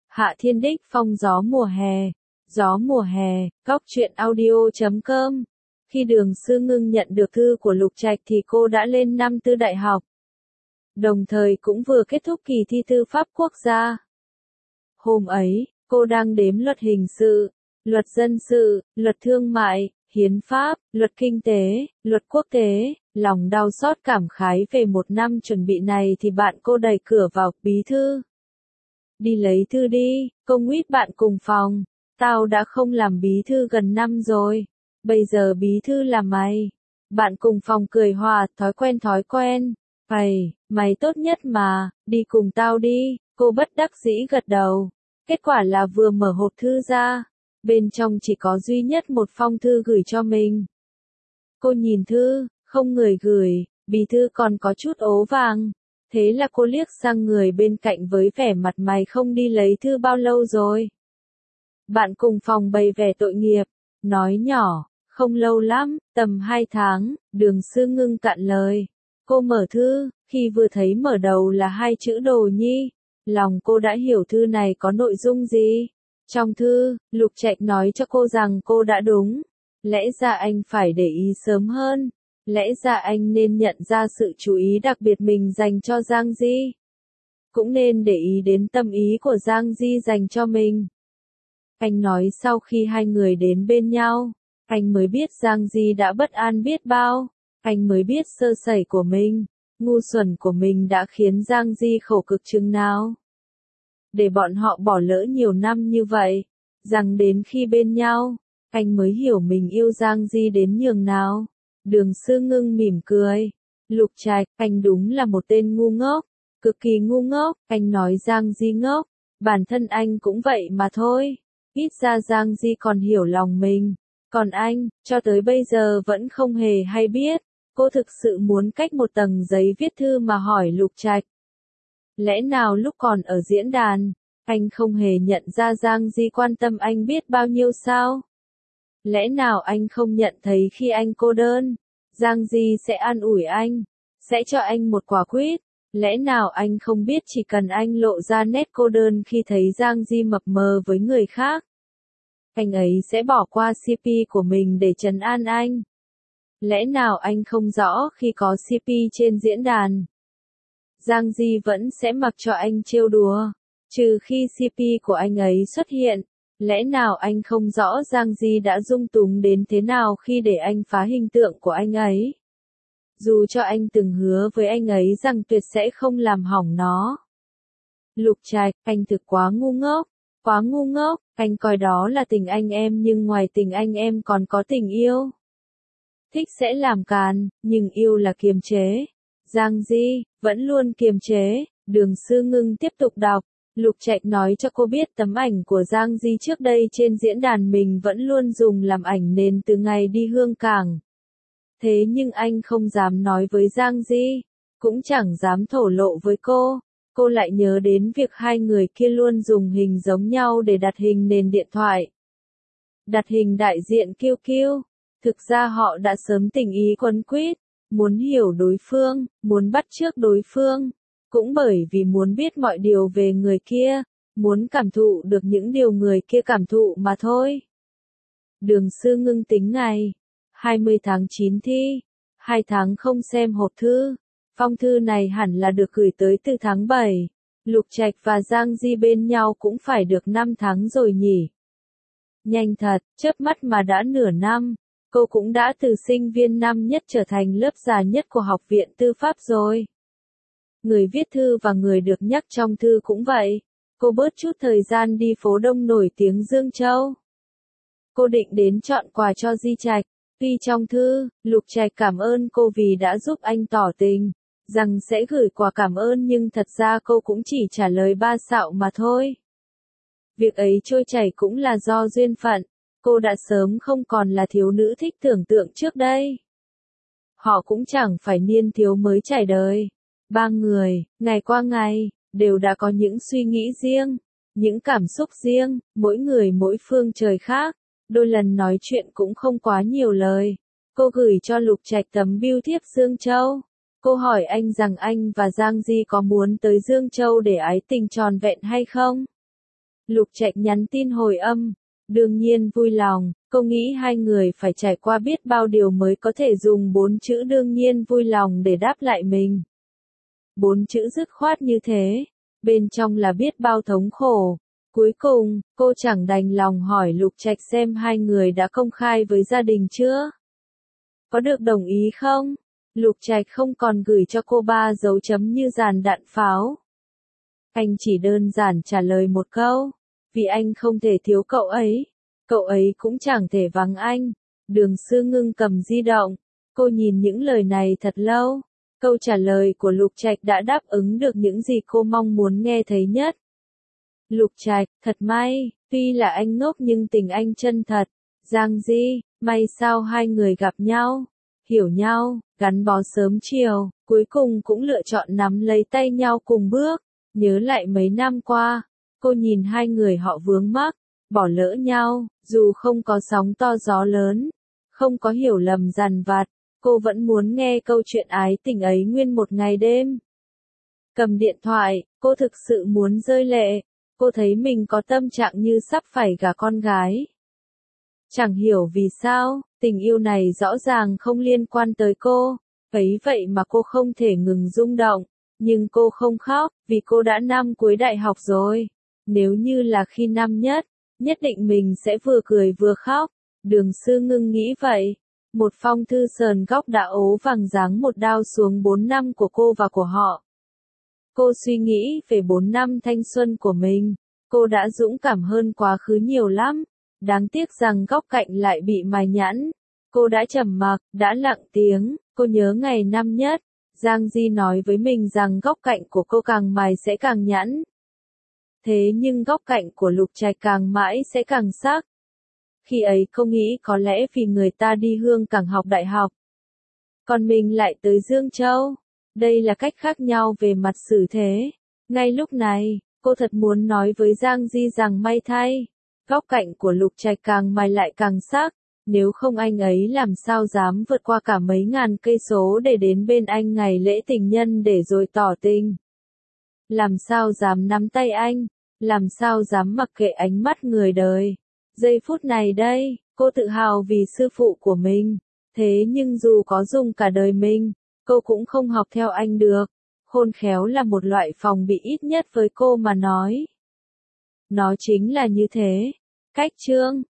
Hạ Thiên Đích phong gió mùa hè. Gió mùa hè, góc truyện audio.com. Khi Đường Sư Ngưng nhận được thư của Lục Trạch thì cô đã lên năm tư đại học. Đồng thời cũng vừa kết thúc kỳ thi tư pháp quốc gia. Hôm ấy, cô đang đếm luật hình sự, luật dân sự, luật thương mại, hiến pháp, luật kinh tế, luật quốc tế, lòng đau xót cảm khái về một năm chuẩn bị này thì bạn cô đẩy cửa vào, bí thư. Đi lấy thư đi, cô nguyết bạn cùng phòng. Tao đã không làm bí thư gần năm rồi. Bây giờ bí thư là mày. Bạn cùng phòng cười hòa, thói quen. Mày tốt nhất mà, đi cùng tao đi, cô bất đắc dĩ gật đầu. Kết quả là vừa mở hộp thư ra, bên trong chỉ có duy nhất một phong thư gửi cho mình. Cô nhìn thư, không người gửi, bí thư còn có chút ố vàng. Thế là cô liếc sang người bên cạnh với vẻ mặt mày không đi lấy thư bao lâu rồi. Bạn cùng phòng bày vẻ tội nghiệp, nói nhỏ, không lâu lắm, tầm 2 tháng, Đường Sư Ngưng cạn lời. Cô mở thư, khi vừa thấy mở đầu là 2 chữ Đồ Nhi, lòng cô đã hiểu thư này có nội dung gì. Trong thư, Lục Trạch nói cho cô rằng cô đã đúng. Lẽ ra anh phải để ý sớm hơn. Lẽ ra anh nên nhận ra sự chú ý đặc biệt mình dành cho Giang Di. Cũng nên để ý đến tâm ý của Giang Di dành cho mình. Anh nói sau khi hai người đến bên nhau, anh mới biết Giang Di đã bất an biết bao. Anh mới biết sơ sẩy của mình, ngu xuẩn của mình đã khiến Giang Di khổ cực chừng nào. Để bọn họ bỏ lỡ nhiều năm như vậy, rằng đến khi bên nhau, anh mới hiểu mình yêu Giang Di đến nhường nào. Đường Sư Ngưng mỉm cười. Lục Trạch, anh đúng là một tên ngu ngốc, cực kỳ ngu ngốc. Anh nói Giang Di ngốc, bản thân anh cũng vậy mà thôi. Ít ra Giang Di còn hiểu lòng mình, còn anh, cho tới bây giờ vẫn không hề hay biết. Cô thực sự muốn cách một tầng giấy viết thư mà hỏi Lục Trạch. Lẽ nào lúc còn ở diễn đàn, anh không hề nhận ra Giang Di quan tâm anh biết bao nhiêu sao? Lẽ nào anh không nhận thấy khi anh cô đơn, Giang Di sẽ an ủi anh, sẽ cho anh một quả quýt? Lẽ nào anh không biết chỉ cần anh lộ ra nét cô đơn khi thấy Giang Di mập mờ với người khác, anh ấy sẽ bỏ qua CP của mình để trấn an anh? Lẽ nào anh không rõ khi có CP trên diễn đàn, Giang Di vẫn sẽ mặc cho anh trêu đùa, trừ khi CP của anh ấy xuất hiện? Lẽ nào anh không rõ Giang Di đã dung túng đến thế nào khi để anh phá hình tượng của anh ấy? Dù cho anh từng hứa với anh ấy rằng tuyệt sẽ không làm hỏng nó. Lục Trạch, anh thực quá ngu ngốc, anh coi đó là tình anh em nhưng ngoài tình anh em còn có tình yêu. Thích sẽ làm càn, nhưng yêu là kiềm chế. Giang Di, vẫn luôn kiềm chế. Đường Sư Ngưng tiếp tục đọc. Lục Trạch nói cho cô biết tấm ảnh của Giang Di trước đây trên diễn đàn mình vẫn luôn dùng làm ảnh nền từ ngày đi Hương Cảng. Thế nhưng anh không dám nói với Giang Di, cũng chẳng dám thổ lộ với cô. Cô lại nhớ đến việc hai người kia luôn dùng hình giống nhau để đặt hình nền điện thoại. Đặt hình đại diện QQ. Thực ra họ đã sớm tình ý quấn quýt, muốn hiểu đối phương, muốn bắt chước đối phương. Cũng bởi vì muốn biết mọi điều về người kia, muốn cảm thụ được những điều người kia cảm thụ mà thôi. Đường Sư Ngưng tính ngày 20 tháng 9 thi, 2 tháng không xem hộp thư. Phong thư này hẳn là được gửi tới từ tháng 7. Lục Trạch và Giang Di bên nhau cũng phải được 5 tháng rồi nhỉ. Nhanh thật, chớp mắt mà đã nửa năm. Cô cũng đã từ sinh viên năm nhất trở thành lớp già nhất của học viện tư pháp rồi. Người viết thư và người được nhắc trong thư cũng vậy. Cô bớt chút thời gian đi phố đông nổi tiếng Dương Châu. Cô định đến chọn quà cho Di Trạch. Tuy trong thư, Lục Trạch cảm ơn cô vì đã giúp anh tỏ tình, rằng sẽ gửi quà cảm ơn nhưng thật ra cô cũng chỉ trả lời ba xạo mà thôi. Việc ấy trôi chảy cũng là do duyên phận. Cô đã sớm không còn là thiếu nữ thích tưởng tượng trước đây. Họ cũng chẳng phải niên thiếu mới trải đời. Ba người, ngày qua ngày, đều đã có những suy nghĩ riêng, những cảm xúc riêng, mỗi người mỗi phương trời khác. Đôi lần nói chuyện cũng không quá nhiều lời. Cô gửi cho Lục Trạch tấm bưu thiếp Dương Châu. Cô hỏi anh rằng anh và Giang Di có muốn tới Dương Châu để ái tình tròn vẹn hay không? Lục Trạch nhắn tin hồi âm. Đương nhiên vui lòng, cô nghĩ hai người phải trải qua biết bao điều mới có thể dùng 4 chữ đương nhiên vui lòng để đáp lại mình. 4 chữ dứt khoát như thế, bên trong là biết bao thống khổ. Cuối cùng, cô chẳng đành lòng hỏi Lục Trạch xem hai người đã công khai với gia đình chưa? Có được đồng ý không? Lục Trạch không còn gửi cho cô 3 dấu chấm như dàn đạn pháo. Anh chỉ đơn giản trả lời một câu, vì anh không thể thiếu cậu ấy cũng chẳng thể vắng anh. Đường Sư Ngưng cầm di động, cô nhìn những lời này thật lâu. Câu trả lời của Lục Trạch đã đáp ứng được những gì cô mong muốn nghe thấy nhất. Lục Trạch, thật may, tuy là anh ngốc nhưng tình anh chân thật. Giang Di, may sao hai người gặp nhau, hiểu nhau, gắn bó sớm chiều, cuối cùng cũng lựa chọn nắm lấy tay nhau cùng bước. Nhớ lại mấy năm qua, cô nhìn hai người họ vướng mắc, bỏ lỡ nhau, dù không có sóng to gió lớn, không có hiểu lầm dằn vặt, cô vẫn muốn nghe câu chuyện ái tình ấy nguyên một ngày đêm. Cầm điện thoại, cô thực sự muốn rơi lệ, cô thấy mình có tâm trạng như sắp phải gả con gái. Chẳng hiểu vì sao, tình yêu này rõ ràng không liên quan tới cô, ấy vậy mà cô không thể ngừng rung động, nhưng cô không khóc, vì cô đã năm cuối đại học rồi. Nếu như là khi năm nhất, nhất định mình sẽ vừa cười vừa khóc. Đường Sư Ngưng nghĩ vậy. Một phong thư sờn góc đã ố vàng giáng một đao xuống 4 năm của cô và của họ. Cô suy nghĩ về 4 năm thanh xuân của mình. Cô đã dũng cảm hơn quá khứ nhiều lắm. Đáng tiếc rằng góc cạnh lại bị mài nhẵn. Cô đã trầm mặc, đã lặng tiếng. Cô nhớ ngày năm nhất, Giang Di nói với mình rằng góc cạnh của cô càng mài sẽ càng nhẵn. Thế nhưng góc cạnh của Lục Trạch càng mãi sẽ càng sắc. Khi ấy cô nghĩ có lẽ vì người ta đi Hương Cảng học đại học, còn mình lại tới Dương Châu. Đây là cách khác nhau về mặt xử thế. Ngay lúc này, cô thật muốn nói với Giang Di rằng may thay, góc cạnh của Lục Trạch càng mài lại càng sắc. Nếu không anh ấy làm sao dám vượt qua cả mấy ngàn cây số để đến bên anh ngày lễ tình nhân để rồi tỏ tình. Làm sao dám nắm tay anh, làm sao dám mặc kệ ánh mắt người đời. Giây phút này đây, cô tự hào vì sư phụ của mình. Thế nhưng dù có dùng cả đời mình, cô cũng không học theo anh được. Khôn khéo là một loại phòng bị ít nhất với cô mà nói. Nó chính là như thế. Cách chương